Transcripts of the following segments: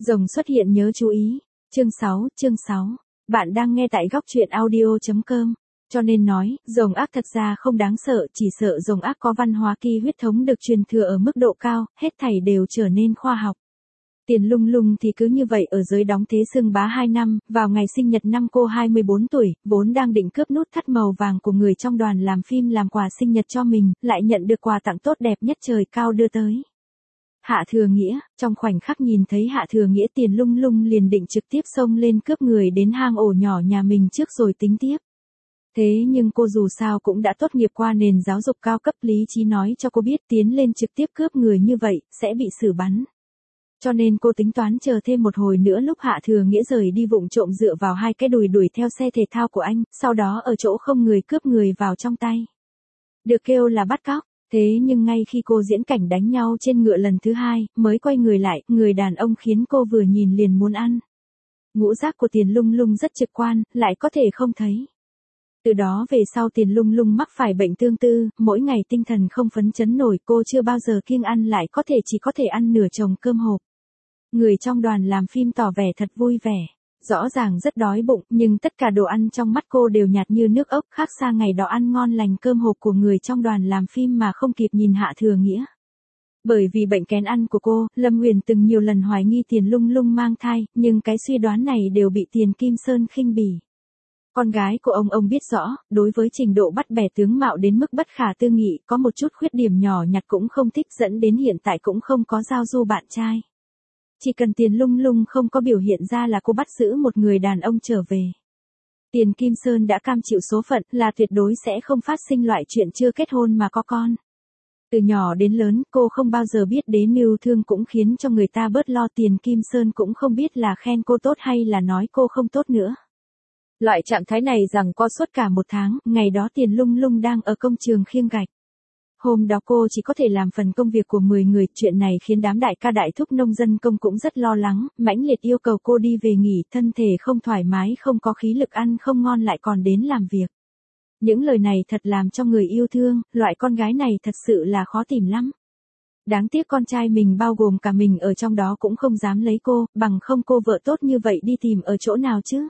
Rồng xuất hiện nhớ chú ý. Chương 6. Bạn đang nghe tại góc truyện audio.com. Cho nên nói, rồng ác thật ra không đáng sợ, chỉ sợ rồng ác có văn hóa kỳ huyết thống được truyền thừa ở mức độ cao, hết thảy đều trở nên khoa học. Tiền Lung Lung thì cứ như vậy ở giới đóng thế xưng bá 2 năm, vào ngày sinh nhật năm cô 24 tuổi, vốn đang định cướp nút thắt màu vàng của người trong đoàn làm phim làm quà sinh nhật cho mình, lại nhận được quà tặng tốt đẹp nhất trời cao đưa tới. Hạ Thừa Nghĩa, trong khoảnh khắc nhìn thấy Hạ Thừa Nghĩa Tiền Lung Lung liền định trực tiếp xông lên cướp người đến hang ổ nhỏ nhà mình trước rồi tính tiếp. Thế nhưng cô dù sao cũng đã tốt nghiệp qua nền giáo dục cao cấp, lý trí nói cho cô biết tiến lên trực tiếp cướp người như vậy, sẽ bị xử bắn. Cho nên cô tính toán chờ thêm một hồi nữa lúc Hạ Thừa Nghĩa rời đi vụng trộm dựa vào hai cái đùi đuổi theo xe thể thao của anh, sau đó ở chỗ không người cướp người vào trong tay. Được kêu là bắt cóc. Thế nhưng ngay khi cô diễn cảnh đánh nhau trên ngựa lần thứ 2, mới quay người lại, người đàn ông khiến cô vừa nhìn liền muốn ăn. Ngũ giác của Tiền Lung Lung rất trực quan, lại có thể không thấy. Từ đó về sau Tiền Lung Lung mắc phải bệnh tương tư, mỗi ngày tinh thần không phấn chấn nổi, cô chưa bao giờ kiêng ăn lại chỉ có thể ăn nửa chồng cơm hộp. Người trong đoàn làm phim tỏ vẻ thật vui vẻ. Rõ ràng rất đói bụng, nhưng tất cả đồ ăn trong mắt cô đều nhạt như nước ốc, khác xa ngày đó ăn ngon lành cơm hộp của người trong đoàn làm phim mà không kịp nhìn Hạ Thừa Nghĩa. Bởi vì bệnh kén ăn của cô, Lâm Huyền từng nhiều lần hoài nghi Tiền Lung Lung mang thai, nhưng cái suy đoán này đều bị Tiền Kim Sơn khinh bỉ. Con gái của ông biết rõ, đối với trình độ bắt bẻ tướng mạo đến mức bất khả tư nghị, có một chút khuyết điểm nhỏ nhặt cũng không thích, dẫn đến hiện tại cũng không có giao du bạn trai. Chỉ cần Tiền Lung Lung không có biểu hiện ra là cô bắt giữ một người đàn ông trở về. Tiền Kim Sơn đã cam chịu số phận là tuyệt đối sẽ không phát sinh loại chuyện chưa kết hôn mà có con. Từ nhỏ đến lớn, cô không bao giờ biết đến yêu thương cũng khiến cho người ta bớt lo. Tiền Kim Sơn cũng không biết là khen cô tốt hay là nói cô không tốt nữa. Loại trạng thái này rằng co suốt cả một tháng, ngày đó Tiền Lung Lung đang ở công trường khiêng gạch. Hôm đó cô chỉ có thể làm phần công việc của 10 người, chuyện này khiến đám đại ca đại thúc nông dân công cũng rất lo lắng, mãnh liệt yêu cầu cô đi về nghỉ, thân thể không thoải mái, không có khí lực, ăn không ngon lại còn đến làm việc. Những lời này thật làm cho người yêu thương, loại con gái này thật sự là khó tìm lắm. Đáng tiếc con trai mình bao gồm cả mình ở trong đó cũng không dám lấy cô, bằng không cô vợ tốt như vậy đi tìm ở chỗ nào chứ.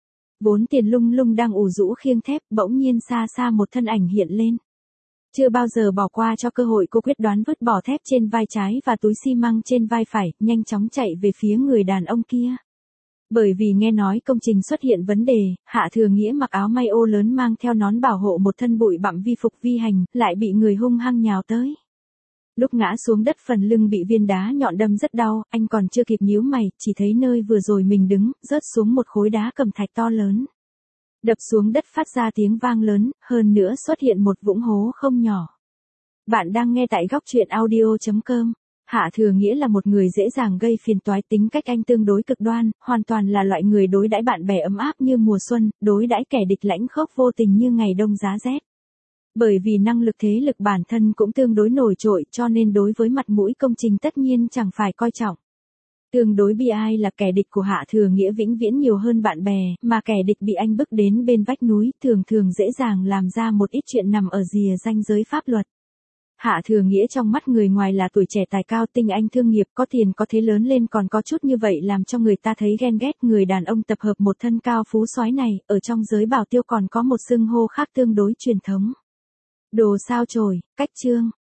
Vốn Tiền Lung Lung đang ủ rũ khiêng thép, bỗng nhiên xa xa một thân ảnh hiện lên. Chưa bao giờ bỏ qua cho cơ hội, cô quyết đoán vứt bỏ thép trên vai trái và túi xi măng trên vai phải, nhanh chóng chạy về phía người đàn ông kia. Bởi vì nghe nói công trình xuất hiện vấn đề, Hạ Thừa Nghĩa mặc áo may ô lớn mang theo nón bảo hộ một thân bụi bặm vi phục vi hành, lại bị người hung hăng nhào tới. Lúc ngã xuống đất phần lưng bị viên đá nhọn đâm rất đau, anh còn chưa kịp nhíu mày, chỉ thấy nơi vừa rồi mình đứng, rớt xuống một khối đá cẩm thạch to lớn. Đập xuống đất phát ra tiếng vang lớn, hơn nữa xuất hiện một vũng hố không nhỏ. Bạn đang nghe tại góc truyện audio.com. Hạ Thừa Nghĩa là một người dễ dàng gây phiền toái, tính cách anh tương đối cực đoan, hoàn toàn là loại người đối đãi bạn bè ấm áp như mùa xuân, đối đãi kẻ địch lãnh khốc vô tình như ngày đông giá rét. Bởi vì năng lực thế lực bản thân cũng tương đối nổi trội, cho nên đối với mặt mũi công trình tất nhiên chẳng phải coi trọng. Tương đối bi ai là kẻ địch của Hạ Thừa Nghĩa vĩnh viễn nhiều hơn bạn bè, mà kẻ địch bị anh bức đến bên vách núi, thường dễ dàng làm ra một ít chuyện nằm ở rìa ranh giới pháp luật. Hạ Thừa Nghĩa trong mắt người ngoài là tuổi trẻ tài cao, tinh anh thương nghiệp, có tiền có thế, lớn lên còn có chút như vậy làm cho người ta thấy ghen ghét. Người đàn ông tập hợp một thân cao phú soái này, ở trong giới bảo tiêu còn có một xưng hô khác tương đối truyền thống. Đồ sao chổi, cách trương.